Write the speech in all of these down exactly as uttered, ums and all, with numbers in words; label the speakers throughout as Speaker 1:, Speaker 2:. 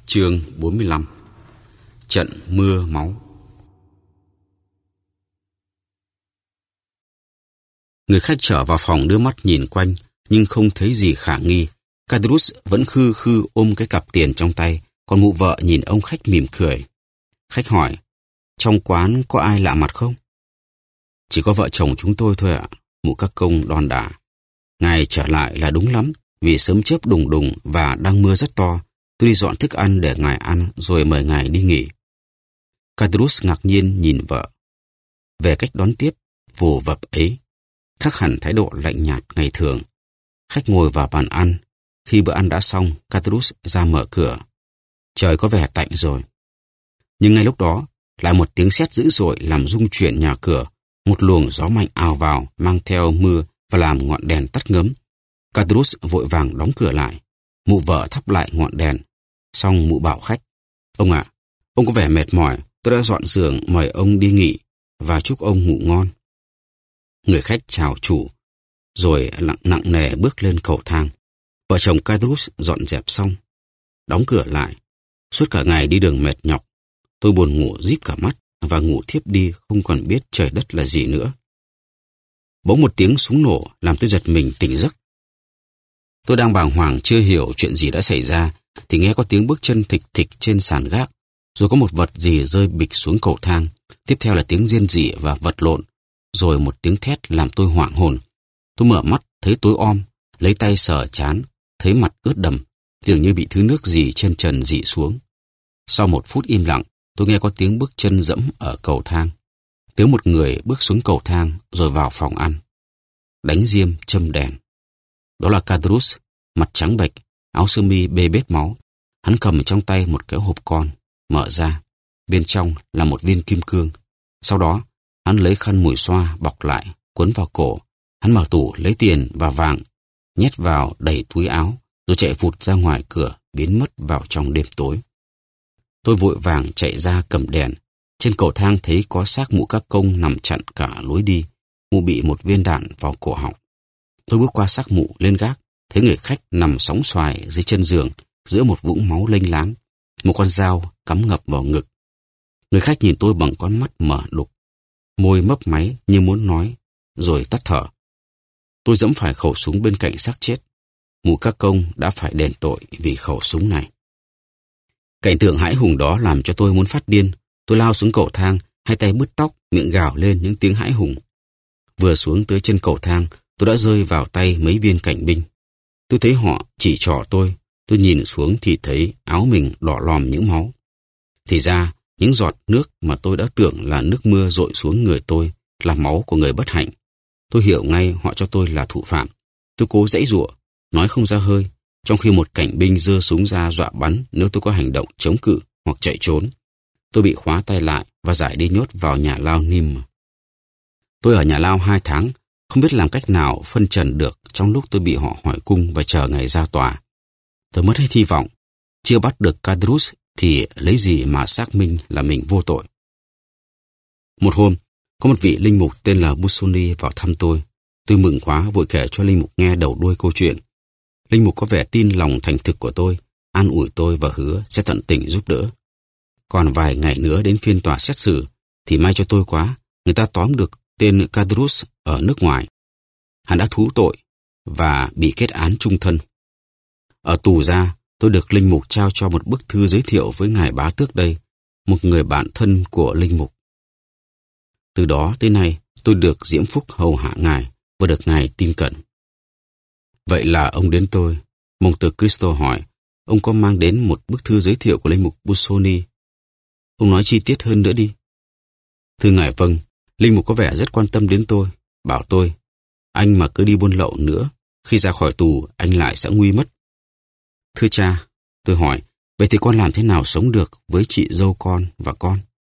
Speaker 1: Chương bốn mươi lăm. Trận mưa máu. Người khách trở vào phòng đưa mắt nhìn quanh, nhưng không thấy gì khả nghi. Cadrus vẫn khư khư ôm cái cặp tiền trong tay, còn mụ vợ nhìn ông khách mỉm cười. Khách hỏi, trong quán có ai lạ mặt không? Chỉ có vợ chồng chúng tôi thôi ạ, mụ các công đon đả. Ngài trở lại là đúng lắm, vì sớm chớp đùng đùng và đang mưa rất to. Tôi đi dọn thức ăn để ngài ăn rồi mời ngài đi nghỉ. Cadrus ngạc nhiên nhìn vợ. Về cách đón tiếp vồ vập ấy, khác hẳn thái độ lạnh nhạt ngày thường. Khách ngồi vào bàn ăn. Khi bữa ăn đã xong, Cadrus ra mở cửa. Trời có vẻ tạnh rồi. Nhưng ngay lúc đó, lại một tiếng sét dữ dội làm rung chuyển nhà cửa. Một luồng gió mạnh ào vào, mang theo mưa và làm ngọn đèn tắt ngấm. Cadrus vội vàng đóng cửa lại. Mụ vợ thắp lại ngọn đèn. Xong mụ bảo khách, ông ạ, à, ông có vẻ mệt mỏi, tôi đã dọn giường mời ông đi nghỉ và chúc ông ngủ ngon. Người khách chào chủ, rồi lặng nặng nề bước lên cầu thang. Vợ chồng Cadrus dọn dẹp xong, đóng cửa lại. Suốt cả ngày đi đường mệt nhọc, tôi buồn ngủ díp cả mắt và ngủ thiếp đi không còn biết trời đất là gì nữa. Bỗng một tiếng súng nổ làm tôi giật mình tỉnh giấc. Tôi đang bàng hoàng chưa hiểu chuyện gì đã xảy ra, thì nghe có tiếng bước chân thịch thịch trên sàn gác, rồi có một vật gì rơi bịch xuống cầu thang. Tiếp theo là tiếng rên rỉ và vật lộn, rồi một tiếng thét làm tôi hoảng hồn. Tôi mở mắt thấy tối om, lấy tay sờ trán, thấy mặt ướt đầm, dường như bị thứ nước gì trên trần rỉ xuống. Sau một phút im lặng, tôi nghe có tiếng bước chân dẫm ở cầu thang. Tiếng một người bước xuống cầu thang rồi vào phòng ăn. Đánh diêm châm đèn. Đó là Cadrus, mặt trắng bệch, áo sơ mi bê bết máu. Hắn cầm trong tay một cái hộp con, mở ra. Bên trong là một viên kim cương. Sau đó, hắn lấy khăn mùi xoa bọc lại, quấn vào cổ. Hắn mở tủ lấy tiền và vàng, nhét vào đầy túi áo, rồi chạy vụt ra ngoài cửa, biến mất vào trong đêm tối. Tôi vội vàng chạy ra cầm đèn. Trên cầu thang thấy có xác mụ các công nằm chặn cả lối đi. Mụ bị một viên đạn vào cổ họng. Tôi bước qua xác mụ lên gác, thấy người khách nằm sóng xoài dưới chân giường, giữa một vũng máu lênh láng, một con dao cắm ngập vào ngực. Người khách nhìn tôi bằng con mắt mở đục, môi mấp máy như muốn nói, rồi tắt thở. Tôi giẫm phải khẩu súng bên cạnh xác chết. Mụ các công đã phải đền tội vì khẩu súng này. Cảnh tượng hãi hùng đó làm cho tôi muốn phát điên. Tôi lao xuống cầu thang, hai tay bứt tóc, miệng gào lên những tiếng hãi hùng. Vừa xuống tới chân cầu thang, tôi đã rơi vào tay mấy viên cảnh binh. Tôi thấy họ chỉ trỏ tôi. Tôi nhìn xuống thì thấy áo mình đỏ lòm những máu. Thì ra, những giọt nước mà tôi đã tưởng là nước mưa dội xuống người tôi là máu của người bất hạnh. Tôi hiểu ngay họ cho tôi là thủ phạm. Tôi cố giãy giụa, nói không ra hơi, trong khi một cảnh binh giơ súng ra dọa bắn nếu tôi có hành động chống cự hoặc chạy trốn. Tôi bị khóa tay lại và giải đi nhốt vào nhà lao Nîmes. Tôi ở nhà lao hai tháng, không biết làm cách nào phân trần được trong lúc tôi bị họ hỏi cung và chờ ngày ra tòa. Tôi mất hết hy vọng. Chưa bắt được Cadrus thì lấy gì mà xác minh là mình vô tội. Một hôm, có một vị linh mục tên là Busoni vào thăm tôi. Tôi mừng quá vội kể cho linh mục nghe đầu đuôi câu chuyện. Linh mục có vẻ tin lòng thành thực của tôi, an ủi tôi và hứa sẽ tận tình giúp đỡ. Còn vài ngày nữa đến phiên tòa xét xử, thì may cho tôi quá, người ta tóm được tên Cadrus ở nước ngoài. Hắn đã thú tội và bị kết án chung thân. Ở tù ra, tôi được linh mục trao cho một bức thư giới thiệu với ngài bá tước đây, một người bạn thân của linh mục. Từ đó tới nay, tôi được diễm phúc hầu hạ ngài và được ngài tin cẩn. Vậy là ông đến tôi. Monte Cristo hỏi, ông có mang đến một bức thư giới thiệu của linh mục Busoni? Ông nói chi tiết hơn nữa đi. Thưa ngài vâng, linh mục có vẻ rất quan tâm đến tôi, bảo tôi, anh mà cứ đi buôn lậu nữa, khi ra khỏi tù anh lại sẽ nguy mất. Thưa cha, tôi hỏi, vậy thì con làm thế nào sống được với chị dâu con và con?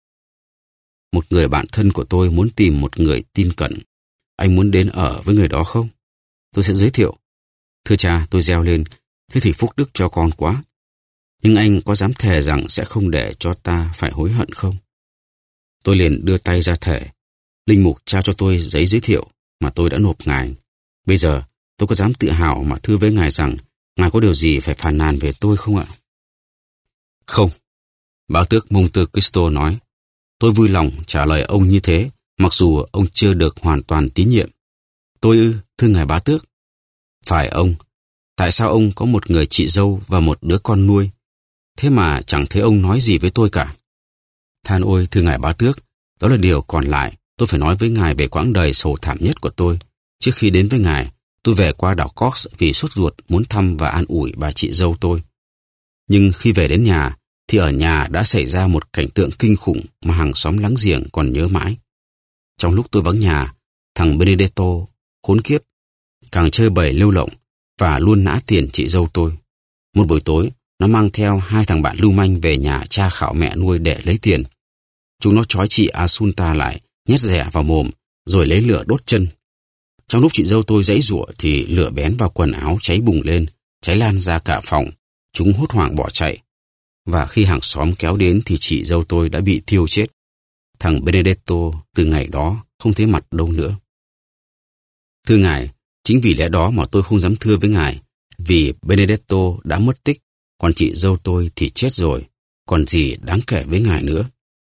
Speaker 1: Một người bạn thân của tôi muốn tìm một người tin cẩn. Anh muốn đến ở với người đó không? Tôi sẽ giới thiệu. Thưa cha, tôi reo lên, thế thì phúc đức cho con quá. Nhưng anh có dám thề rằng sẽ không để cho ta phải hối hận không? Tôi liền đưa tay ra thề. Linh mục trao cho tôi giấy giới thiệu mà tôi đã nộp ngài. Bây giờ tôi có dám tự hào mà thưa với ngài rằng ngài có điều gì phải phàn nàn về tôi không ạ? Không. Bá tước Monte Cristo nói. Tôi vui lòng trả lời ông như thế, mặc dù ông chưa được hoàn toàn tín nhiệm. Tôi ư, thưa ngài bá tước. Phải ông. Tại sao ông có một người chị dâu và một đứa con nuôi? Thế mà chẳng thấy ông nói gì với tôi cả. Than ôi, thưa ngài bá tước, đó là điều còn lại. Tôi phải nói với ngài về quãng đời sầu thảm nhất của tôi. Trước khi đến với ngài, tôi về qua đảo Cork vì sốt ruột muốn thăm và an ủi bà chị dâu tôi. Nhưng khi về đến nhà, thì ở nhà đã xảy ra một cảnh tượng kinh khủng mà hàng xóm láng giềng còn nhớ mãi. Trong lúc tôi vắng nhà, thằng Benedetto, khốn kiếp, càng chơi bời lêu lộng và luôn nã tiền chị dâu tôi. Một buổi tối, nó mang theo hai thằng bạn lưu manh về nhà cha khảo mẹ nuôi để lấy tiền. Chúng nó trói chị Asunta lại, nhét rẻ vào mồm, rồi lấy lửa đốt chân. Trong lúc chị dâu tôi giãy giụa thì lửa bén vào quần áo cháy bùng lên, cháy lan ra cả phòng. Chúng hốt hoảng bỏ chạy. Và khi hàng xóm kéo đến thì chị dâu tôi đã bị thiêu chết. Thằng Benedetto từ ngày đó không thấy mặt đâu nữa. Thưa ngài, chính vì lẽ đó mà tôi không dám thưa với ngài, vì Benedetto đã mất tích, còn chị dâu tôi thì chết rồi, còn gì đáng kể với ngài nữa.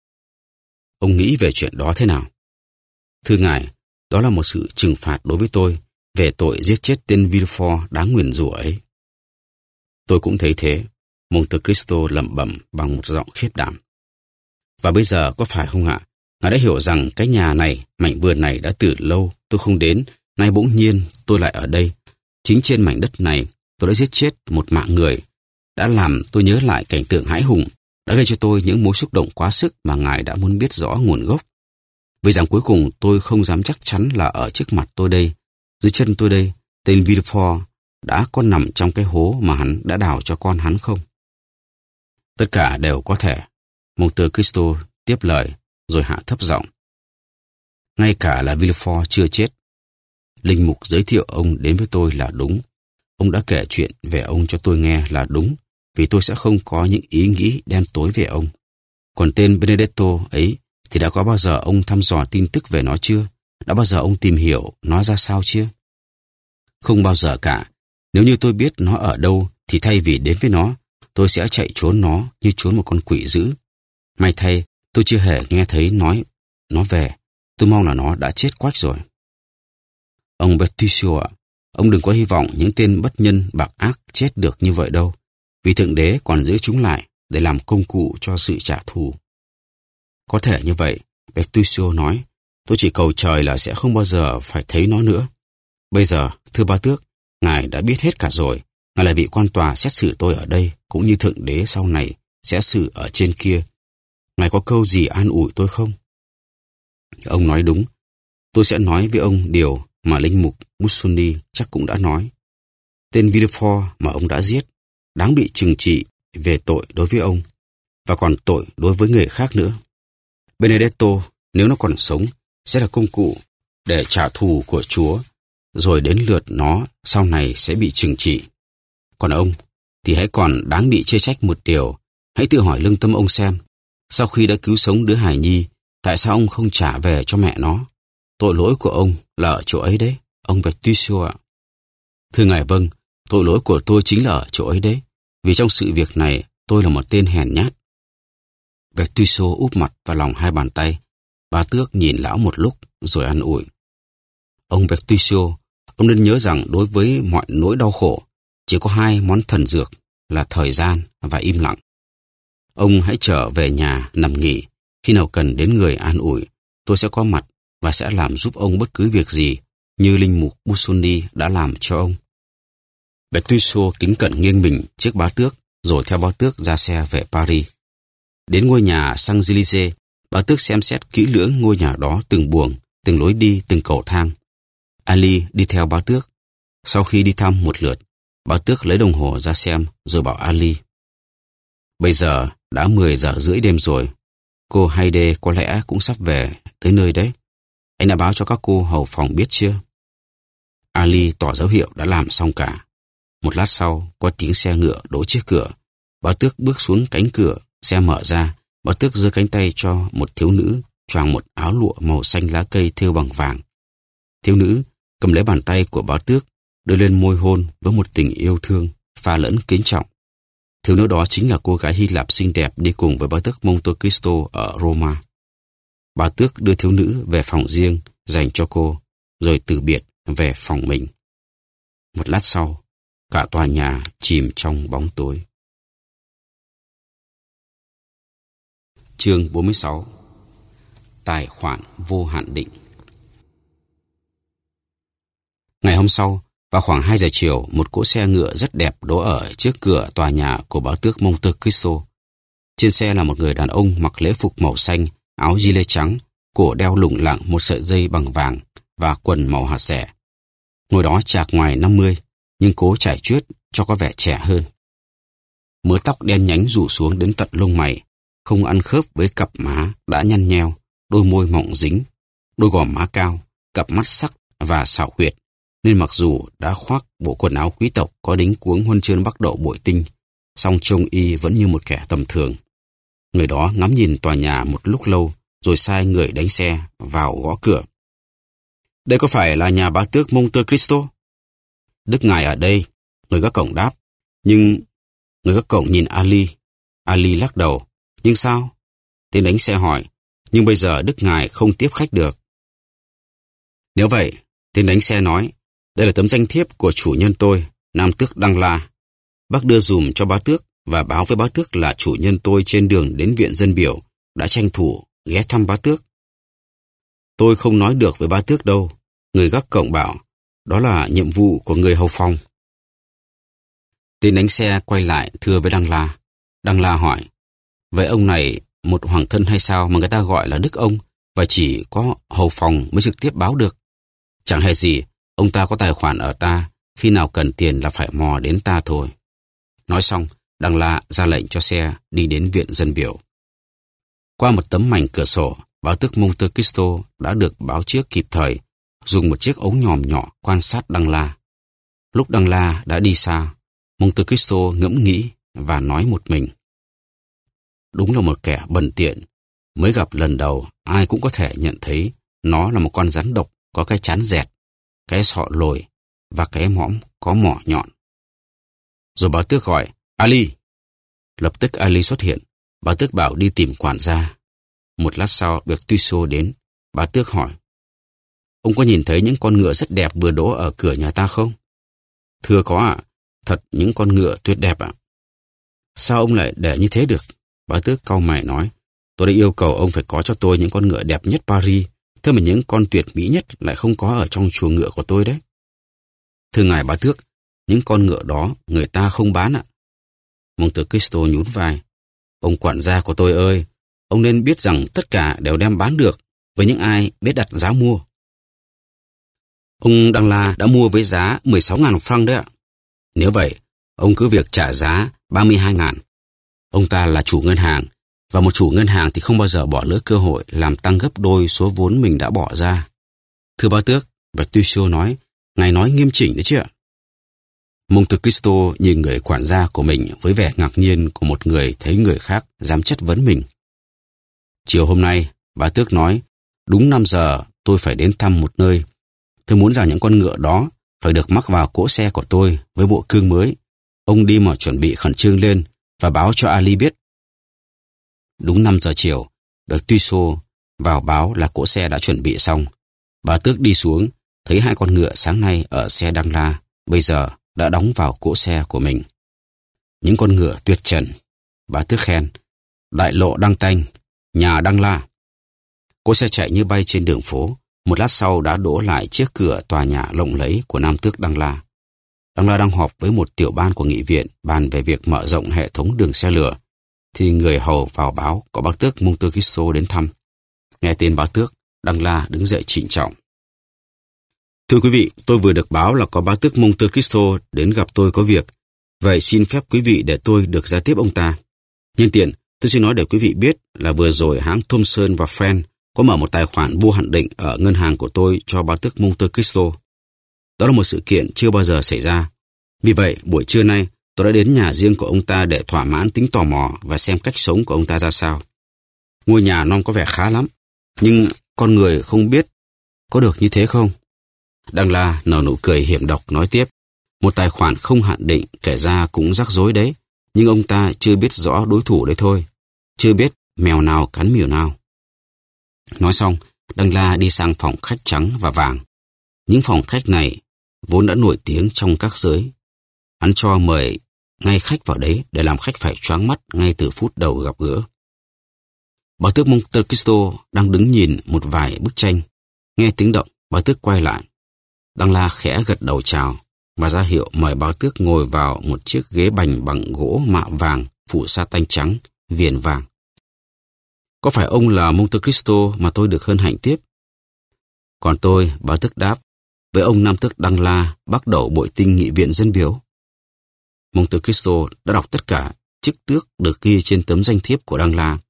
Speaker 1: Ông nghĩ về chuyện đó thế nào? Thưa ngài, đó là một sự trừng phạt đối với tôi về tội giết chết tên Villefort đáng nguyền rủa ấy. Tôi cũng thấy thế, Monte Cristo lẩm bẩm bằng một giọng khiếp đảm. Và bây giờ có phải không ạ? Ngài đã hiểu rằng cái nhà này, mảnh vườn này đã từ lâu tôi không đến, nay bỗng nhiên tôi lại ở đây. Chính trên mảnh đất này tôi đã giết chết một mạng người, đã làm tôi nhớ lại cảnh tượng hãi hùng, đã gây cho tôi những mối xúc động quá sức mà ngài đã muốn biết rõ nguồn gốc. Vì rằng cuối cùng tôi không dám chắc chắn là ở trước mặt tôi đây, dưới chân tôi đây, tên Villefort đã có nằm trong cái hố mà hắn đã đào cho con hắn không? Tất cả đều có thể. Monte Cristo tiếp lời rồi hạ thấp giọng. Ngay cả là Villefort chưa chết. Linh mục giới thiệu ông đến với tôi là đúng. Ông đã kể chuyện về ông cho tôi nghe là đúng, vì tôi sẽ không có những ý nghĩ đen tối về ông. Còn tên Benedetto ấy thì đã có bao giờ ông thăm dò tin tức về nó chưa? Đã bao giờ ông tìm hiểu nó ra sao chưa? Không bao giờ cả. Nếu như tôi biết nó ở đâu thì thay vì đến với nó, tôi sẽ chạy trốn nó như trốn một con quỷ dữ. May thay, tôi chưa hề nghe thấy nói nó về. Tôi mong là nó đã chết quách rồi. Ông Bertuccio ạ, ông đừng có hy vọng những tên bất nhân bạc ác chết được như vậy đâu, vì Thượng Đế còn giữ chúng lại để làm công cụ cho sự trả thù. Có thể như vậy, Bertuccio nói, tôi chỉ cầu trời là sẽ không bao giờ phải thấy nó nữa. Bây giờ, thưa bá tước, ngài đã biết hết cả rồi. Ngài là vị quan tòa xét xử tôi ở đây, cũng như Thượng Đế sau này sẽ xử ở trên kia. Ngài có câu gì an ủi tôi không? Ông nói đúng. Tôi sẽ nói với ông điều mà linh mục Busoni chắc cũng đã nói. Tên Villefort mà ông đã giết đáng bị trừng trị về tội đối với ông, và còn tội đối với người khác nữa. Benedetto, nếu nó còn sống, sẽ là công cụ để trả thù của Chúa, rồi đến lượt nó sau này sẽ bị trừng trị. Còn ông thì hãy còn đáng bị chê trách một điều. Hãy tự hỏi lương tâm ông xem, sau khi đã cứu sống đứa hài nhi, tại sao ông không trả về cho mẹ nó? Tội lỗi của ông là ở chỗ ấy đấy, ông Bertuccio ạ. Thưa ngài vâng, tội lỗi của tôi chính là ở chỗ ấy đấy, vì trong sự việc này tôi là một tên hèn nhát. Bertuccio úp mặt vào lòng hai bàn tay. Bá tước nhìn lão một lúc rồi an ủi. Ông Bertuccio, ông nên nhớ rằng đối với mọi nỗi đau khổ, chỉ có hai món thần dược là thời gian và im lặng. Ông hãy trở về nhà nằm nghỉ. Khi nào cần đến người an ủi, tôi sẽ có mặt và sẽ làm giúp ông bất cứ việc gì như linh mục Busoni đã làm cho ông. Bertuccio kính cẩn nghiêng mình trước bá tước, rồi theo bá tước ra xe về Paris. Đến ngôi nhà Champs-Élysées, bá tước xem xét kỹ lưỡng ngôi nhà đó từng buồng, từng lối đi, từng cầu thang. Ali đi theo bá tước. Sau khi đi thăm một lượt, bá tước lấy đồng hồ ra xem rồi bảo Ali. Bây giờ đã mười giờ rưỡi đêm rồi. Cô Haydée có lẽ cũng sắp về tới nơi đấy. Anh đã báo cho các cô hầu phòng biết chưa? Ali tỏ dấu hiệu đã làm xong cả. Một lát sau, có tiếng xe ngựa đỗ trước cửa. Bá tước bước xuống cánh cửa, xe mở ra. Bá tước giơ cánh tay cho một thiếu nữ choàng một áo lụa màu xanh lá cây thêu bằng vàng. Thiếu nữ cầm lấy bàn tay của bá tước, đưa lên môi hôn với một tình yêu thương pha lẫn kính trọng. Thiếu nữ đó chính là cô gái Hy Lạp xinh đẹp đi cùng với bá tước Monte Cristo ở Roma. Bá tước đưa thiếu nữ về phòng riêng dành cho cô, rồi từ biệt về phòng mình. Một lát sau, cả tòa nhà chìm trong bóng tối. Chương bốn mươi sáu. Tài khoản vô hạn định. Ngày hôm sau, vào khoảng hai giờ chiều, một cỗ xe ngựa rất đẹp đỗ ở trước cửa tòa nhà của bá tước Monte Cristo. Trên xe là một người đàn ông mặc lễ phục màu xanh, áo gi-lê trắng, cổ đeo lủng lẳng một sợi dây bằng vàng và quần màu hạt xẻ. Người đó chạc ngoài năm mươi, nhưng cố chải chuốt cho có vẻ trẻ hơn. Mớ tóc đen nhánh rủ xuống đến tận lông mày, không ăn khớp với cặp má đã nhăn nheo, đôi môi mọng dính, đôi gò má cao, cặp mắt sắc và xảo quyệt, nên mặc dù đã khoác bộ quần áo quý tộc có đính cuống huân chương Bắc Đậu bội tinh, song trông y vẫn như một kẻ tầm thường. Người đó ngắm nhìn tòa nhà một lúc lâu, rồi sai người đánh xe vào gõ cửa. Đây có phải là nhà bá tước Monte Cristo? Đức ngài ở đây, người gác cổng đáp. Nhưng người gác cổng nhìn Ali. Ali lắc đầu. Nhưng sao? Tên đánh xe hỏi. Nhưng bây giờ đức ngài không tiếp khách được. Nếu vậy, tên đánh xe nói, đây là tấm danh thiếp của chủ nhân tôi, Nam tước Đăng La. Bác đưa dùm cho bá tước và báo với bá tước là chủ nhân tôi trên đường đến viện dân biểu đã tranh thủ ghé thăm bá tước. Tôi không nói được với bá tước đâu, người gác cổng bảo, đó là nhiệm vụ của người hầu phòng. Tên đánh xe quay lại thưa với Đăng La. Đăng La hỏi, vậy ông này một hoàng thân hay sao mà người ta gọi là đức ông và chỉ có hầu phòng mới trực tiếp báo được? Chẳng hề gì, ông ta có tài khoản ở ta, khi nào cần tiền là phải mò đến ta thôi. Nói xong, Đăng La ra lệnh cho xe đi đến viện dân biểu. Qua một tấm mảnh cửa sổ, bá tước Monte Cristo đã được báo trước kịp thời, dùng một chiếc ống nhòm nhỏ quan sát Đăng La. Lúc Đăng La đã đi xa, Monte Cristo ngẫm nghĩ và nói một mình. Đúng là một kẻ bần tiện, mới gặp lần đầu ai cũng có thể nhận thấy nó là một con rắn độc có cái trán dẹt, cái sọ lồi và cái mõm có mỏ nhọn. Rồi bá tước gọi, Ali. Lập tức Ali xuất hiện, bá tước bảo đi tìm quản gia. Một lát sau, việc Tuiso đến, bá tước hỏi, ông có nhìn thấy những con ngựa rất đẹp vừa đỗ ở cửa nhà ta không? Thưa có ạ, thật những con ngựa tuyệt đẹp ạ. Sao ông lại để như thế được? Bá tước cau mày nói, tôi đã yêu cầu ông phải có cho tôi những con ngựa đẹp nhất Paris, thế mà những con tuyệt mỹ nhất lại không có ở trong chuồng ngựa của tôi đấy. Thưa ngài bá tước, những con ngựa đó người ta không bán ạ. Monte Cristo nhún vai, ông quản gia của tôi ơi, ông nên biết rằng tất cả đều đem bán được với những ai biết đặt giá mua. Ông Đăng La đã mua với giá mười sáu nghìn franc đấy ạ. Nếu vậy, ông cứ việc trả giá ba mươi hai nghìn. Ông ta là chủ ngân hàng, và một chủ ngân hàng thì không bao giờ bỏ lỡ cơ hội làm tăng gấp đôi số vốn mình đã bỏ ra. Thưa bá tước, Bertuccio nói, ngài nói nghiêm chỉnh đấy chứ ạ. Monte Cristo nhìn người quản gia của mình với vẻ ngạc nhiên của một người thấy người khác dám chất vấn mình. Chiều hôm nay, bá tước nói, đúng năm giờ tôi phải đến thăm một nơi. Tôi muốn rằng những con ngựa đó phải được mắc vào cỗ xe của tôi với bộ cương mới. Ông đi mà chuẩn bị khẩn trương lên và báo cho Ali biết. Đúng năm giờ chiều, Bertuccio vào báo là cỗ xe đã chuẩn bị xong. Bá tước đi xuống, thấy hai con ngựa sáng nay ở xe Đăng La, bây giờ đã đóng vào cỗ xe của mình. Những con ngựa tuyệt trần. Bá tước khen, đại lộ Đăng Tanh, nhà Đăng La. Cỗ xe chạy như bay trên đường phố, một lát sau đã đỗ lại trước cửa tòa nhà lộng lẫy của Nam tước Đăng La. Đăng La đang họp với một tiểu ban của nghị viện bàn về việc mở rộng hệ thống đường xe lửa, thì người hầu vào báo có bá tước Monte Cristo đến thăm. Nghe tên bá tước, Đăng La đứng dậy trịnh trọng. Thưa quý vị, tôi vừa được báo là có bá tước Monte Cristo đến gặp tôi có việc. Vậy xin phép quý vị để tôi được ra tiếp ông ta. Nhân tiện, tôi xin nói để quý vị biết là vừa rồi hãng Thomson và Friend có mở một tài khoản vô hạn định ở ngân hàng của tôi cho bá tước Monte Cristo. Đó là một sự kiện chưa bao giờ xảy ra. Vì vậy, buổi trưa nay, tôi đã đến nhà riêng của ông ta để thỏa mãn tính tò mò và xem cách sống của ông ta ra sao. Ngôi nhà non có vẻ khá lắm, nhưng con người không biết có được như thế không? Đăng La nở nụ cười hiểm độc nói tiếp, một tài khoản không hạn định kể ra cũng rắc rối đấy, nhưng ông ta chưa biết rõ đối thủ đấy thôi, chưa biết mèo nào cắn mèo nào. Nói xong, Đăng La đi sang phòng khách trắng và vàng. Những phòng khách này vốn đã nổi tiếng trong các giới. Hắn cho mời ngay khách vào đấy để làm khách phải choáng mắt ngay từ phút đầu gặp gỡ. Bà tước Monte Cristo đang đứng nhìn một vài bức tranh. Nghe tiếng động, bà tước quay lại. Đăng La khẽ gật đầu chào và ra hiệu mời bà tước ngồi vào một chiếc ghế bành bằng gỗ mạ vàng phủ sa tanh trắng, viền vàng. Có phải ông là Monte Cristo mà tôi được hân hạnh tiếp? Còn tôi, bà tước đáp, với ông Nam tước Đăng La, bắt đầu bội tinh nghị viện dân biểu. Monte Cristo đã đọc tất cả chức tước được ghi trên tấm danh thiếp của Đăng La.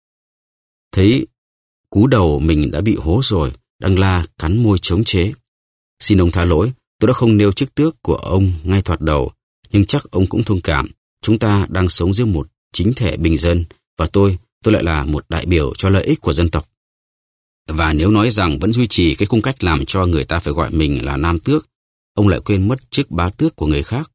Speaker 1: Thấy cú đầu mình đã bị hố rồi, Đăng La cắn môi chống chế. Xin ông tha lỗi, tôi đã không nêu chức tước của ông ngay thoạt đầu, nhưng chắc ông cũng thông cảm. Chúng ta đang sống dưới một chính thể bình dân, và tôi, tôi lại là một đại biểu cho lợi ích của dân tộc. Và nếu nói rằng vẫn duy trì cái cung cách làm cho người ta phải gọi mình là Nam tước, ông lại quên mất chức bá tước của người khác.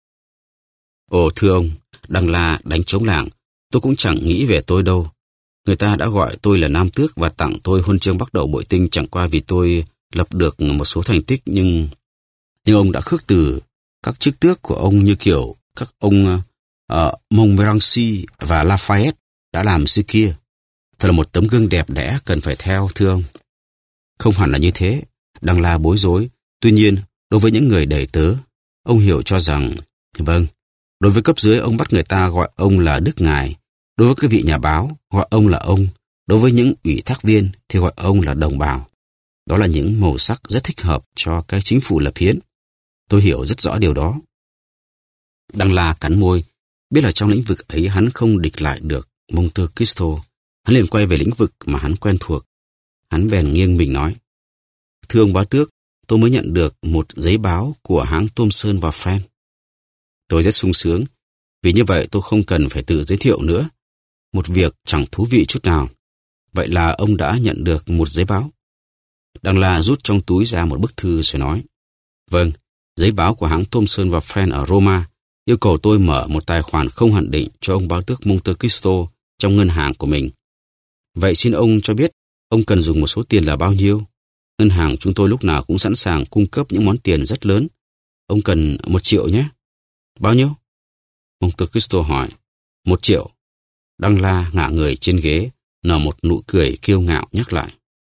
Speaker 1: Ồ thưa ông, Đăng La đánh trống lảng, tôi cũng chẳng nghĩ về tôi đâu. Người ta đã gọi tôi là Nam tước và tặng tôi huân chương bắt đầu bội tinh chẳng qua vì tôi lập được một số thành tích, nhưng nhưng ông đã khước từ các chức tước của ông như kiểu các ông uh, Montmorency và Lafayette đã làm xưa kia. Thật là một tấm gương đẹp đẽ cần phải theo, thưa ông. Không hẳn là như thế, Đăng La bối rối. Tuy nhiên, đối với những người đầy tớ, ông hiểu cho rằng, vâng, đối với cấp dưới ông bắt người ta gọi ông là Đức Ngài, đối với các vị nhà báo gọi ông là ông, đối với những ủy thác viên thì gọi ông là đồng bào. Đó là những màu sắc rất thích hợp cho cái chính phủ lập hiến. Tôi hiểu rất rõ điều đó. Đăng La cắn môi, biết là trong lĩnh vực ấy hắn không địch lại được Monte Cristo. Hắn liền quay về lĩnh vực mà hắn quen thuộc. Hắn bèn nghiêng mình nói, thưa ông bá tước, tôi mới nhận được một giấy báo của hãng Thomson và Friend. Tôi rất sung sướng, vì như vậy tôi không cần phải tự giới thiệu nữa. Một việc chẳng thú vị chút nào. Vậy là ông đã nhận được một giấy báo? Đăng La rút trong túi ra một bức thư rồi nói, vâng, giấy báo của hãng Thomson và Friend ở Roma yêu cầu tôi mở một tài khoản không hạn định cho ông bá tước Monte Cristo trong ngân hàng của mình. Vậy xin ông cho biết, ông cần dùng một số tiền là bao nhiêu? Ngân hàng chúng tôi lúc nào cũng sẵn sàng cung cấp những món tiền rất lớn. Ông cần một triệu nhé. Bao nhiêu? Monte Cristo hỏi. Một triệu. Đăng La ngả người trên ghế, nở một nụ cười kiêu ngạo nhắc lại.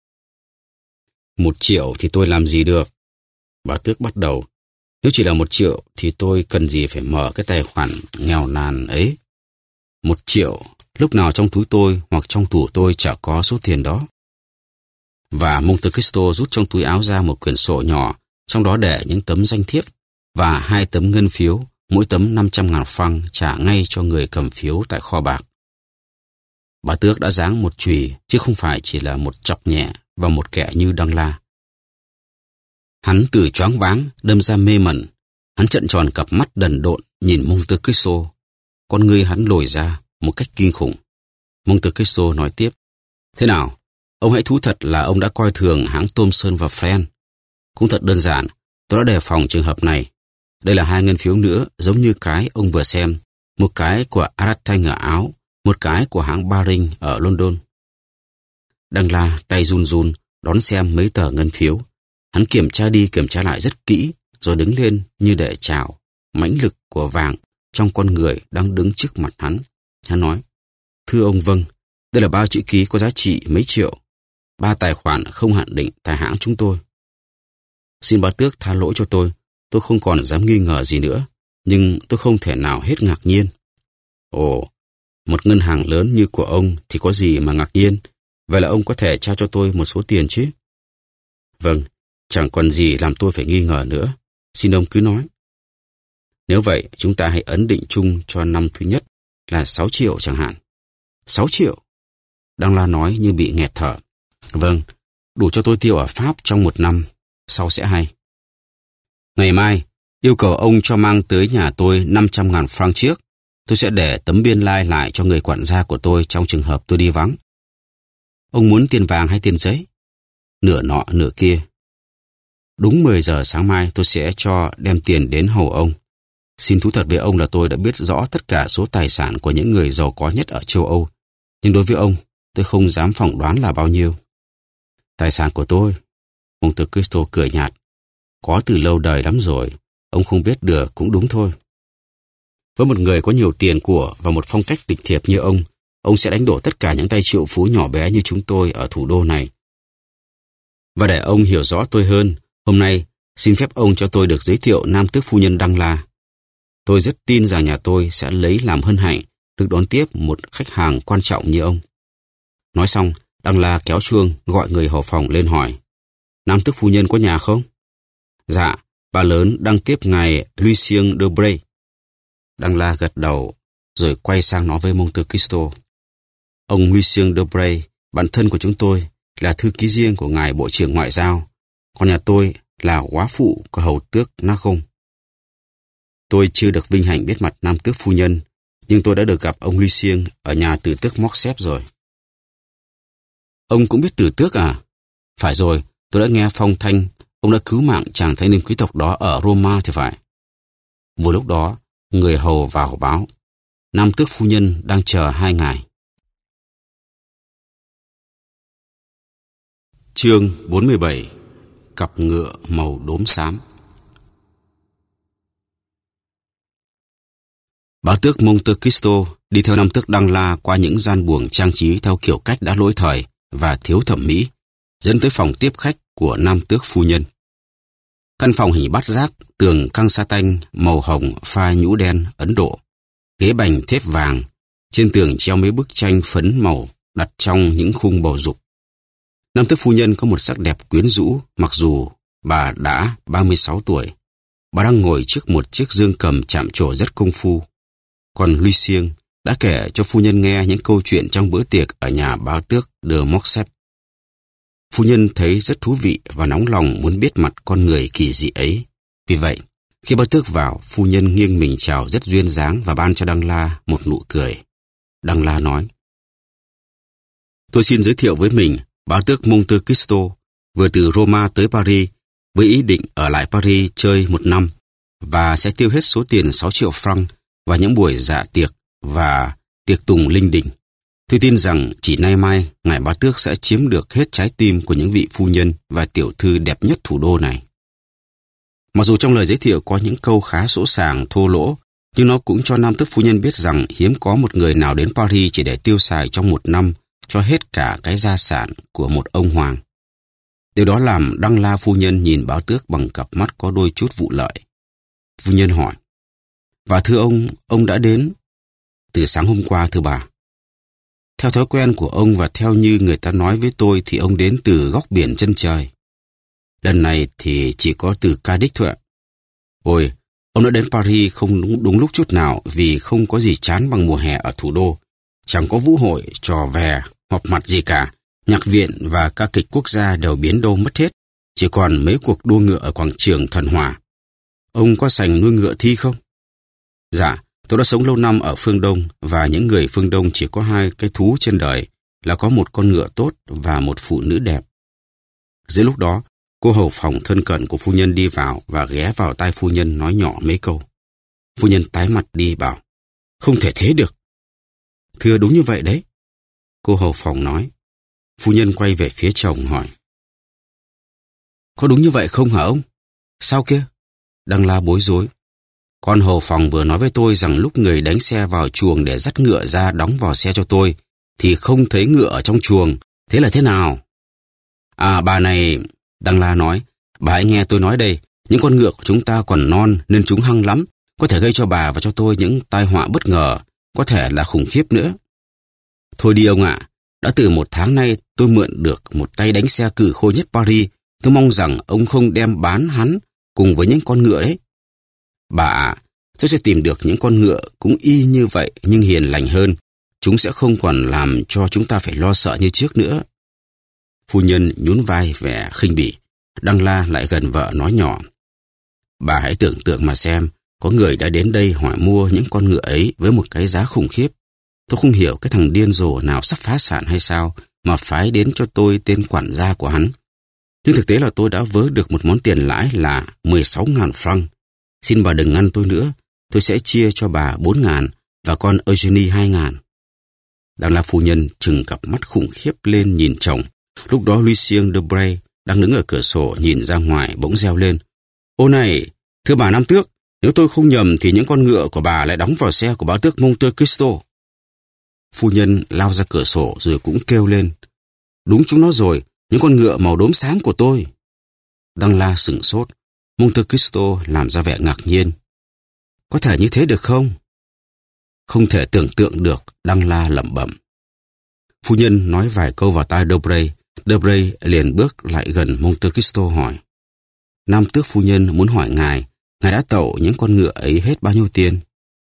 Speaker 1: Một triệu thì tôi làm gì được? Bá tước bắt đầu. Nếu chỉ là một triệu thì tôi cần gì phải mở cái tài khoản nghèo nàn ấy? Một triệu, lúc nào trong túi tôi hoặc trong tủ tôi chả có số tiền đó. Và Monte Cristo rút trong túi áo ra một quyển sổ nhỏ, trong đó để những tấm danh thiếp và hai tấm ngân phiếu, mỗi tấm năm trăm ngàn franc trả ngay cho người cầm phiếu tại kho bạc. Bá tước đã giáng một chùy, chứ không phải chỉ là một chọc nhẹ vào một kẻ như Đăng La. Hắn từ choáng váng, đâm ra mê mẩn. Hắn trợn tròn cặp mắt đần độn nhìn Monte Cristo. Con ngươi hắn lồi ra một cách kinh khủng. Monte Cristo nói tiếp. Thế nào? Ông hãy thú thật là ông đã coi thường hãng Thomson và Friend. Cũng thật đơn giản, tôi đã đề phòng trường hợp này. Đây là hai ngân phiếu nữa giống như cái ông vừa xem. Một cái của Aratain ở Áo, một cái của hãng Baring ở London. Đăng La tay run run đón xem mấy tờ ngân phiếu. Hắn kiểm tra đi kiểm tra lại rất kỹ, rồi đứng lên như để chào mãnh lực của vàng trong con người đang đứng trước mặt hắn. Hắn nói, thưa ông vâng, đây là ba chữ ký có giá trị mấy triệu, ba tài khoản không hạn định tại hãng chúng tôi. Xin bá tước tha lỗi cho tôi, tôi không còn dám nghi ngờ gì nữa, nhưng tôi không thể nào hết ngạc nhiên. Ồ, một ngân hàng lớn như của ông thì có gì mà ngạc nhiên, vậy là ông có thể trao cho tôi một số tiền chứ? Vâng, chẳng còn gì làm tôi phải nghi ngờ nữa, xin ông cứ nói. Nếu vậy, chúng ta hãy ấn định chung cho năm thứ nhất là sáu triệu chẳng hạn. Sáu triệu? Đăng La nói như bị nghẹt thở. Vâng, đủ cho tôi tiêu ở Pháp trong một năm, sau sẽ hay. Ngày mai, yêu cầu ông cho mang tới nhà tôi năm trăm ngàn franc trước. Tôi sẽ để tấm biên lai lại cho người quản gia của tôi trong trường hợp tôi đi vắng. Ông muốn tiền vàng hay tiền giấy? Nửa nọ nửa kia. Đúng mười giờ sáng mai tôi sẽ cho đem tiền đến hầu ông. Xin thú thật với ông là tôi đã biết rõ tất cả số tài sản của những người giàu có nhất ở châu Âu. Nhưng đối với ông, tôi không dám phỏng đoán là bao nhiêu. Tài sản của tôi, Monte Cristo cười nhạt, có từ lâu đời lắm rồi. Ông không biết được cũng đúng thôi. Với một người có nhiều tiền của và một phong cách lịch thiệp như ông, ông sẽ đánh đổ tất cả những tay triệu phú nhỏ bé như chúng tôi ở thủ đô này. Và để ông hiểu rõ tôi hơn, hôm nay xin phép ông cho tôi được giới thiệu nam tước phu nhân Đăng La. Tôi rất tin rằng nhà tôi sẽ lấy làm hân hạnh được đón tiếp một khách hàng quan trọng như ông. Nói xong, Đăng La kéo chuông gọi người hầu phòng lên hỏi, nam tước phu nhân có nhà không? Dạ, bà lớn đang tiếp ngài Lucien de Bray. Đăng La gật đầu, rồi quay sang nói với Monte Cristo. Ông Lucien de Bray, bạn thân của chúng tôi, là thư ký riêng của ngài Bộ trưởng Ngoại giao, còn nhà tôi là góa phụ của hầu tước Nagon. Tôi chưa được vinh hạnh biết mặt nam tước phu nhân, nhưng tôi đã được gặp ông Lucien ở nhà tử tước Morcerf rồi. Ông cũng biết tử tước à? Phải rồi, tôi đã nghe phong thanh ông đã cứu mạng chàng thanh niên quý tộc đó ở Roma thì phải. Vừa lúc đó, người hầu vào báo, nam tước phu nhân đang chờ hai ngài. Chương bốn mươi bảy. Cặp ngựa màu đốm xám. Bá tước Monte Cristo đi theo nam tước Đăng La qua những gian buồng trang trí theo kiểu cách đã lỗi thời và thiếu thẩm mỹ, dẫn tới phòng tiếp khách của nam tước phu nhân. Căn phòng hình bát giác, tường căng sa tanh màu hồng pha nhũ đen Ấn Độ, ghế bành thép vàng, trên tường treo mấy bức tranh phấn màu đặt trong những khung bầu dục. Nam tước phu nhân có một sắc đẹp quyến rũ, mặc dù bà đã ba mươi sáu tuổi. Bà đang ngồi trước một chiếc dương cầm chạm trổ rất công phu. Còn Lucien đã kể cho phu nhân nghe những câu chuyện trong bữa tiệc ở nhà bá tước de Morcerf. Phu nhân thấy rất thú vị và nóng lòng muốn biết mặt con người kỳ dị ấy. Vì vậy, khi bá tước vào, phu nhân nghiêng mình chào rất duyên dáng và ban cho Đăng La một nụ cười. Đăng La nói, tôi xin giới thiệu với mình, bá tước Monte Cristo, vừa từ Roma tới Paris, với ý định ở lại Paris chơi một năm, và sẽ tiêu hết số tiền sáu triệu franc và những buổi dạ tiệc và tiệc tùng linh đình. Tôi tin rằng chỉ nay mai, ngài bá tước sẽ chiếm được hết trái tim của những vị phu nhân và tiểu thư đẹp nhất thủ đô này. Mặc dù trong lời giới thiệu có những câu khá sỗ sàng, thô lỗ, nhưng nó cũng cho nam tước phu nhân biết rằng hiếm có một người nào đến Paris chỉ để tiêu xài trong một năm cho hết cả cái gia sản của một ông hoàng. Điều đó làm Đăng La phu nhân nhìn bá tước bằng cặp mắt có đôi chút vụ lợi. Phu nhân hỏi, và thưa ông, ông đã đến từ sáng hôm qua thưa bà. Theo thói quen của ông và theo như người ta nói với tôi thì ông đến từ góc biển chân trời. Lần này thì chỉ có từ Cadiz thôi ạ. Ôi, ông đã đến Paris không đúng, đúng lúc chút nào vì không có gì chán bằng mùa hè ở thủ đô. Chẳng có vũ hội, trò vè, họp mặt gì cả. Nhạc viện và ca kịch quốc gia đều biến đâu mất hết. Chỉ còn mấy cuộc đua ngựa ở quảng trường Thần Hòa. Ông có sành nuôi ngựa thi không? Dạ, tôi đã sống lâu năm ở phương Đông và những người phương Đông chỉ có hai cái thú trên đời là có một con ngựa tốt và một phụ nữ đẹp. Giữa lúc đó, cô hầu phòng thân cận của phu nhân đi vào và ghé vào tai phu nhân nói nhỏ mấy câu. Phu nhân tái mặt đi bảo, không thể thế được. Thưa đúng như vậy đấy. Cô hầu phòng nói. Phu nhân quay về phía chồng hỏi, có đúng như vậy không hả ông? Sao kia? Đăng La bối rối. Con hầu phòng vừa nói với tôi rằng lúc người đánh xe vào chuồng để dắt ngựa ra đóng vào xe cho tôi, thì không thấy ngựa ở trong chuồng. Thế là thế nào? À bà này, Đăng La nói, bà hãy nghe tôi nói đây, những con ngựa của chúng ta còn non nên chúng hăng lắm, có thể gây cho bà và cho tôi những tai họa bất ngờ, có thể là khủng khiếp nữa. Thôi đi ông ạ, đã từ một tháng nay tôi mượn được một tay đánh xe cừ khôi nhất Paris, tôi mong rằng ông không đem bán hắn cùng với những con ngựa đấy. Bà ạ, tôi sẽ tìm được những con ngựa cũng y như vậy nhưng hiền lành hơn. Chúng sẽ không còn làm cho chúng ta phải lo sợ như trước nữa. Phu nhân nhún vai vẻ khinh bỉ. Đăng La lại gần vợ nói nhỏ. Bà hãy tưởng tượng mà xem, có người đã đến đây hỏi mua những con ngựa ấy với một cái giá khủng khiếp. Tôi không hiểu cái thằng điên rồ nào sắp phá sản hay sao mà phái đến cho tôi tên quản gia của hắn. Nhưng thực tế là tôi đã vớ được một món tiền lãi là mười sáu nghìn franc. Xin bà đừng ngăn tôi nữa. tôi sẽ chia cho bà bốn ngàn và con Eugenie hai ngàn. Đang là phu nhân trừng cặp mắt khủng khiếp lên nhìn chồng. Lúc đó Lucien de Bray đang đứng ở cửa sổ nhìn ra ngoài bỗng reo lên. Ô này, thưa bà Nam Tước, nếu tôi không nhầm thì những con ngựa của bà lại đóng vào xe của bá tước Monte Cristo. Phu nhân lao ra cửa sổ rồi cũng kêu lên. Đúng chúng nó rồi, những con ngựa màu đốm xám của tôi. Đăng La sửng sốt. Monte Cristo làm ra vẻ ngạc nhiên. Có thể như thế được không? Không thể tưởng tượng được, Đăng La lẩm bẩm. Phu nhân nói vài câu vào tai Debray. Debray liền bước lại gần Monte Cristo hỏi. Nam tước phu nhân muốn hỏi ngài, ngài đã tậu những con ngựa ấy hết bao nhiêu tiền?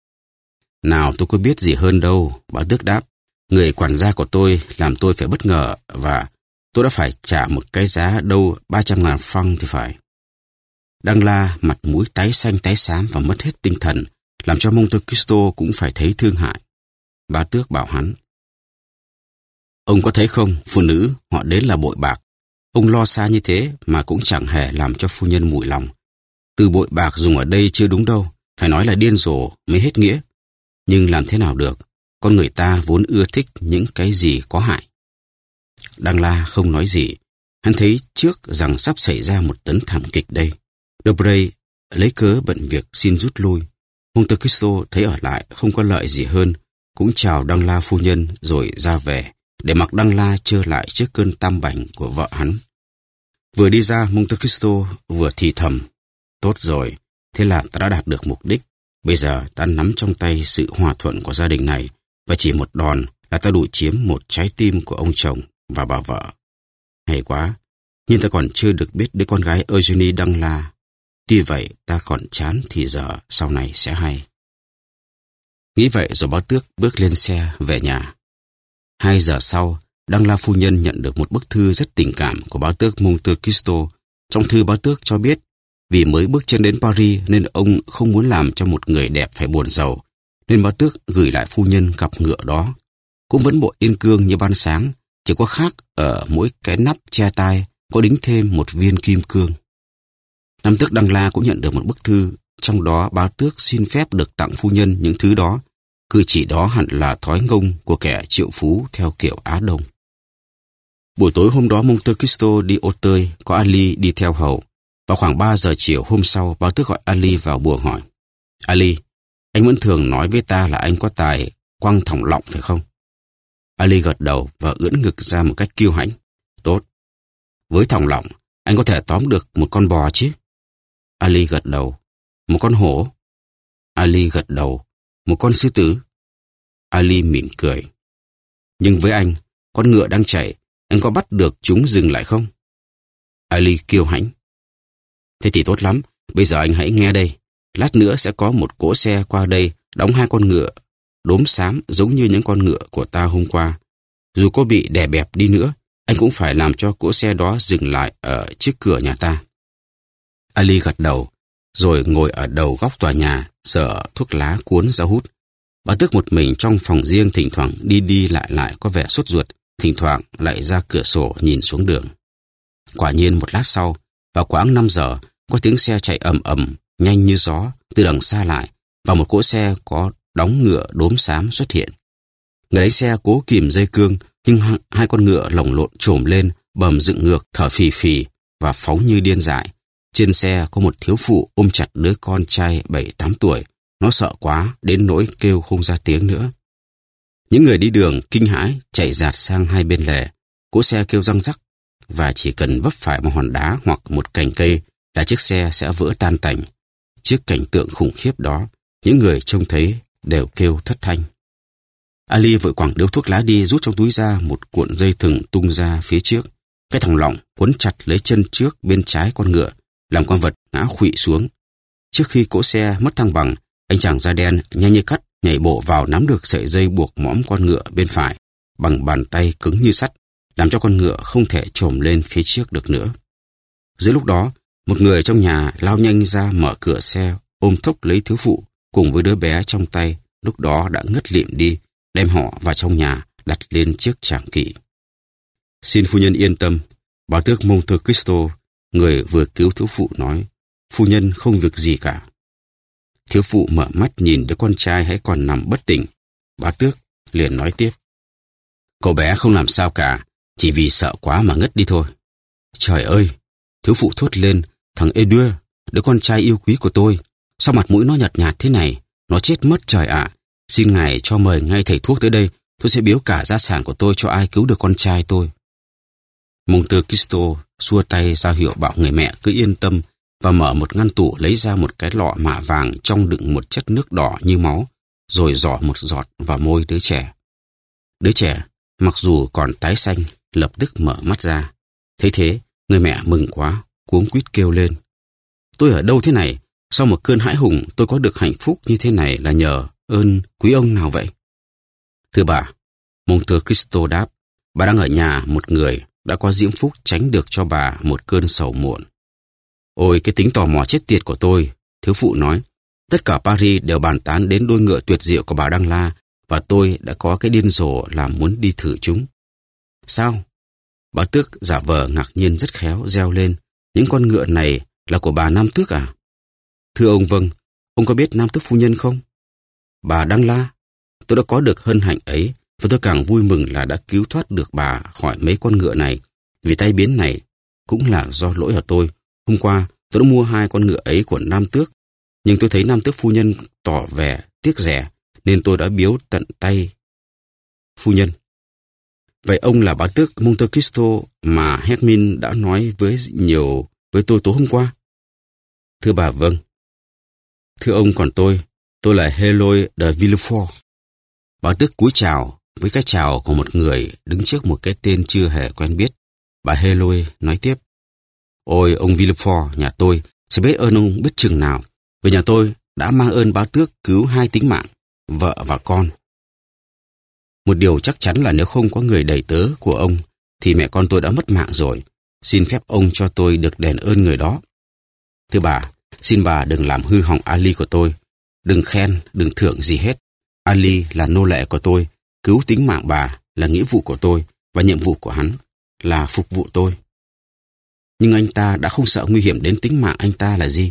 Speaker 1: Nào tôi có biết gì hơn đâu, bá tước đáp. Người quản gia của tôi làm tôi phải bất ngờ và tôi đã phải trả một cái giá đâu ba trăm ngàn franc thì phải. Đăng La mặt mũi tái xanh tái xám và mất hết tinh thần, làm cho Monte Cristo cũng phải thấy thương hại. Bá tước bảo hắn. Ông có thấy không, phụ nữ, họ đến là bội bạc. Ông lo xa như thế mà cũng chẳng hề làm cho phu nhân mủi lòng. Từ bội bạc dùng ở đây chưa đúng đâu, phải nói là điên rồ mới hết nghĩa. Nhưng làm thế nào được, con người ta vốn ưa thích những cái gì có hại. Đăng La không nói gì, hắn thấy trước rằng sắp xảy ra một tấn thảm kịch đây. Debray lấy cớ bận việc xin rút lui. Monte Cristo thấy ở lại không có lợi gì hơn, cũng chào Đăng La phu nhân rồi ra về, để mặc Đăng La trơ lại trước cơn tam bành của vợ hắn. Vừa đi ra, Monte Cristo vừa thì thầm. Tốt rồi, thế là ta đã đạt được mục đích. Bây giờ ta nắm trong tay sự hòa thuận của gia đình này, và chỉ một đòn là ta đủ chiếm một trái tim của ông chồng và bà vợ. Hay quá, nhưng ta còn chưa được biết đứa con gái Eugenie Đăng La. Tuy vậy, ta còn chán thì giờ sau này sẽ hay. Nghĩ vậy rồi bá tước bước lên xe về nhà. Hai giờ sau, Đăng La phu nhân nhận được một bức thư rất tình cảm của bá tước Monte Cristo. Trong thư bá tước cho biết, vì mới bước chân đến Paris nên ông không muốn làm cho một người đẹp phải buồn rầu, nên bá tước gửi lại phu nhân cặp ngựa đó. Cũng vẫn bộ yên cương như ban sáng, chỉ có khác ở mỗi cái nắp che tai có đính thêm một viên kim cương. Nam tước Đăng La cũng nhận được một bức thư, trong đó bá tước xin phép được tặng phu nhân những thứ đó. Cử chỉ đó hẳn là thói ngông của kẻ triệu phú theo kiểu Á Đông. Buổi tối hôm đó Monte Cristo đi ô tơi, có Ali đi theo hầu. Vào khoảng ba giờ chiều hôm sau, bá tước gọi Ali vào buồng hỏi. Ali, anh vẫn thường nói với ta là anh có tài quăng thòng lọng phải không? Ali gật đầu và ưỡn ngực ra một cách kiêu hãnh. Tốt. Với thòng lọng, anh có thể tóm được một con bò chứ? Ali gật đầu. Một con hổ? Ali gật đầu. Một con sư tử? Ali mỉm cười. Nhưng với anh, con ngựa đang chạy, anh có bắt được chúng dừng lại không? Ali kiêu hãnh. Thế thì tốt lắm, bây giờ anh hãy nghe đây. Lát nữa sẽ có một cỗ xe qua đây, đóng hai con ngựa, đốm xám giống như những con ngựa của ta hôm qua. Dù có bị đè bẹp đi nữa, anh cũng phải làm cho cỗ xe đó dừng lại ở trước cửa nhà ta. Ali gật đầu, rồi ngồi ở đầu góc tòa nhà, sợ thuốc lá cuốn ra hút. Bá tước một mình trong phòng riêng thỉnh thoảng đi đi lại lại có vẻ sốt ruột, thỉnh thoảng lại ra cửa sổ nhìn xuống đường. Quả nhiên một lát sau, vào khoảng năm giờ, có tiếng xe chạy ầm ầm, nhanh như gió, từ đằng xa lại, và một cỗ xe có đóng ngựa đốm xám xuất hiện. Người lái xe cố kìm dây cương, nhưng hai con ngựa lồng lộn trồm lên, bầm dựng ngược, thở phì phì và phóng như điên dại. Trên xe có một thiếu phụ ôm chặt đứa con trai bảy tám tuổi. Nó sợ quá, đến nỗi kêu không ra tiếng nữa. Những người đi đường kinh hãi chạy dạt sang hai bên lề. Cỗ xe kêu răng rắc, và chỉ cần vấp phải một hòn đá hoặc một cành cây là chiếc xe sẽ vỡ tan tành. Trước cảnh tượng khủng khiếp đó, những người trông thấy đều kêu thất thanh. Ali vội quẳng điếu thuốc lá đi, rút trong túi ra một cuộn dây thừng tung ra phía trước. Cái thòng lọng quấn chặt lấy chân trước bên trái con ngựa, làm con vật ngã khuỵu xuống. Trước khi cỗ xe mất thăng bằng, anh chàng da đen nhanh như cắt nhảy bộ vào nắm được sợi dây buộc mõm con ngựa bên phải bằng bàn tay cứng như sắt, làm cho con ngựa không thể trồm lên phía trước được nữa. Giữa lúc đó, một người trong nhà lao nhanh ra mở cửa xe, ôm thốc lấy thiếu phụ cùng với đứa bé trong tay, lúc đó đã ngất lịm đi, đem họ vào trong nhà đặt lên chiếc tràng kỵ. Xin phu nhân yên tâm, bá tước Monte Cristo, người vừa cứu thiếu phụ nói, phu nhân không việc gì cả. Thiếu phụ mở mắt nhìn đứa con trai hãy còn nằm bất tỉnh. Bá tước liền nói tiếp. Cậu bé không làm sao cả, chỉ vì sợ quá mà ngất đi thôi. Trời ơi! Thiếu phụ thốt lên. Thằng Edouard, đứa con trai yêu quý của tôi, sao mặt mũi nó nhợt nhạt thế này? Nó chết mất trời ạ! Xin ngài cho mời ngay thầy thuốc tới đây. Tôi sẽ biếu cả gia sản của tôi cho ai cứu được con trai tôi. Monte Cristo xua tay ra hiệu bảo người mẹ cứ yên tâm và mở một ngăn tủ lấy ra một cái lọ mạ vàng trong đựng một chất nước đỏ như máu, rồi giỏ một giọt vào môi đứa trẻ. Đứa trẻ, mặc dù còn tái xanh, lập tức mở mắt ra. Thấy thế, người mẹ mừng quá, cuống quýt kêu lên. Tôi ở đâu thế này? Sau một cơn hãi hùng, tôi có được hạnh phúc như thế này là nhờ ơn quý ông nào vậy? Thưa bà, Monte Cristo đáp, bà đang ở nhà một người đã có diễm phúc tránh được cho bà một cơn sầu muộn. Ôi, cái tính tò mò chết tiệt của tôi, thiếu phụ nói. Tất cả Paris đều bàn tán đến đôi ngựa tuyệt diệu của bà Đăng La, và tôi đã có cái điên rồ làm muốn đi thử chúng. Sao? Bá tước giả vờ ngạc nhiên rất khéo reo lên. Những con ngựa này là của bà Nam Tước à? Thưa ông vâng, ông có biết Nam Tước phu nhân không? Bà Đăng La, tôi đã có được hân hạnh ấy, và tôi càng vui mừng là đã cứu thoát được bà khỏi mấy con ngựa này. Vì tai biến này cũng là do lỗi của tôi. Hôm qua tôi đã mua hai con ngựa ấy của Nam Tước, nhưng tôi thấy Nam Tước phu nhân tỏ vẻ tiếc rẻ, nên tôi đã biếu tận tay phu nhân. Vậy ông là bá tước Monte Cristo mà Hermine đã nói với nhiều với tôi tối hôm qua? Thưa bà vâng. Thưa ông còn tôi, tôi là Heloise de Villefort. Bá tước cúi chào với cái chào của một người đứng trước một cái tên chưa hề quen biết. Bà Heloise nói tiếp. Ôi ông Villefort, nhà tôi sẽ biết ơn ông biết chừng nào, vì nhà tôi đã mang ơn bá tước cứu hai tính mạng, vợ và con. Một điều chắc chắn là nếu không có người đầy tớ của ông, thì mẹ con tôi đã mất mạng rồi. Xin phép ông cho tôi được đền ơn người đó. Thưa bà, xin bà đừng làm hư hỏng Ali của tôi. Đừng khen, đừng thưởng gì hết. Ali là nô lệ của tôi, cứu tính mạng bà là nghĩa vụ của tôi, và nhiệm vụ của hắn là phục vụ tôi. Nhưng anh ta đã không sợ nguy hiểm đến tính mạng anh ta là gì?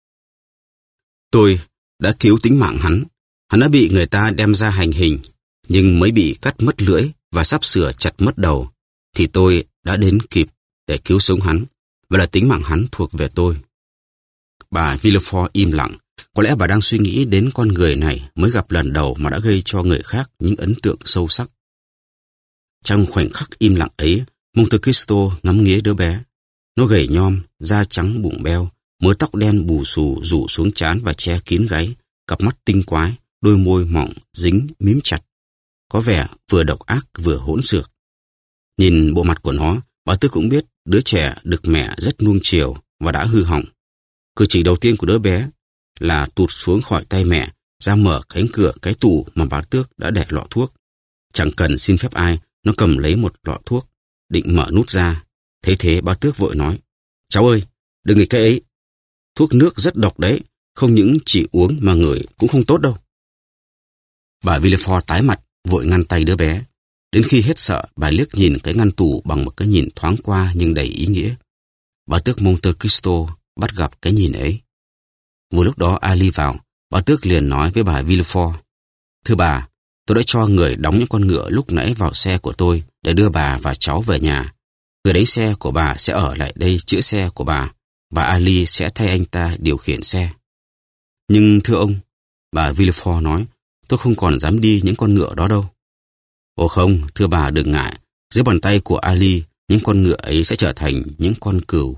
Speaker 1: Tôi đã cứu tính mạng hắn. Hắn đã bị người ta đem ra hành hình, nhưng mới bị cắt mất lưỡi và sắp sửa chặt mất đầu, thì tôi đã đến kịp để cứu sống hắn, và là tính mạng hắn thuộc về tôi. Bà Villefort im lặng. Có lẽ bà đang suy nghĩ đến con người này mới gặp lần đầu mà đã gây cho người khác những ấn tượng sâu sắc. Trong khoảnh khắc im lặng ấy, Monte Cristo ngắm nghía đứa bé. Nó gầy nhom, da trắng bụng beo, mớ tóc đen bù xù rủ xuống trán và che kín gáy, cặp mắt tinh quái, đôi môi mỏng, dính, mím chặt. Có vẻ vừa độc ác vừa hỗn xược. Nhìn bộ mặt của nó, bà Tước cũng biết đứa trẻ được mẹ rất nuông chiều và đã hư hỏng. Cử chỉ đầu tiên của đứa bé là tụt xuống khỏi tay mẹ, ra mở cánh cửa cái tủ mà bà Tước đã để lọ thuốc. Chẳng cần xin phép ai, nó cầm lấy một lọ thuốc, định mở nút ra. Thế thế bà Tước vội nói, cháu ơi, đừng nghịch cái ấy. Thuốc nước rất độc đấy, không những chỉ uống mà ngửi cũng không tốt đâu. Bà Villefort tái mặt, vội ngăn tay đứa bé. Đến khi hết sợ, bà liếc nhìn cái ngăn tủ bằng một cái nhìn thoáng qua nhưng đầy ý nghĩa. Bá tước Monte Cristo bắt gặp cái nhìn ấy. Vừa lúc đó Ali vào, bá tước liền nói với bà Villefort. Thưa bà, tôi đã cho người đóng những con ngựa lúc nãy vào xe của tôi để đưa bà và cháu về nhà. Người đánh xe của bà sẽ ở lại đây chữa xe của bà, và Ali sẽ thay anh ta điều khiển xe. Nhưng thưa ông, bà Villefort nói, tôi không còn dám đi những con ngựa đó đâu. Ồ không, thưa bà đừng ngại, dưới bàn tay của Ali, những con ngựa ấy sẽ trở thành những con cừu.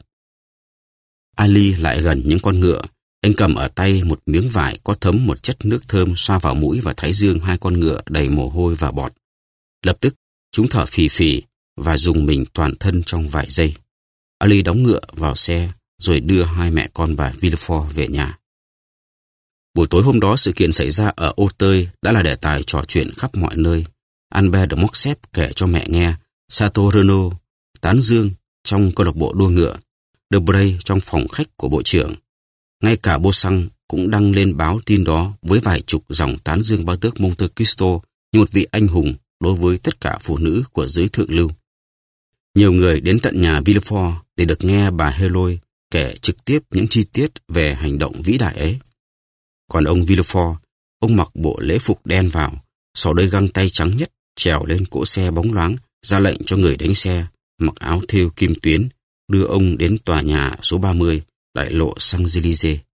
Speaker 1: Ali lại gần những con ngựa, anh cầm ở tay một miếng vải có thấm một chất nước thơm xoa vào mũi và thái dương hai con ngựa đầy mồ hôi và bọt. Lập tức, chúng thở phì phì và dùng mình toàn thân trong vài giây. Ali đóng ngựa vào xe rồi đưa hai mẹ con bà Villefort về nhà. Buổi tối hôm đó, sự kiện xảy ra ở Auteuil đã là đề tài trò chuyện khắp mọi nơi. Albert de Morcerf kể cho mẹ nghe, Sato Renaud tán dương trong câu lạc bộ đua ngựa, Debray trong phòng khách của bộ trưởng. Ngay cả Beauchamp cũng đăng lên báo tin đó với vài chục dòng tán dương bá tước Monte Cristo như một vị anh hùng đối với tất cả phụ nữ của giới thượng lưu. Nhiều người đến tận nhà Villefort để được nghe bà Heloise kể trực tiếp những chi tiết về hành động vĩ đại ấy. Còn ông Villefort, ông mặc bộ lễ phục đen vào, xỏ đôi găng tay trắng nhất, trèo lên cỗ xe bóng loáng, ra lệnh cho người đánh xe, mặc áo thêu kim tuyến, đưa ông đến tòa nhà số ba mươi, đại lộ Champs-Élysées.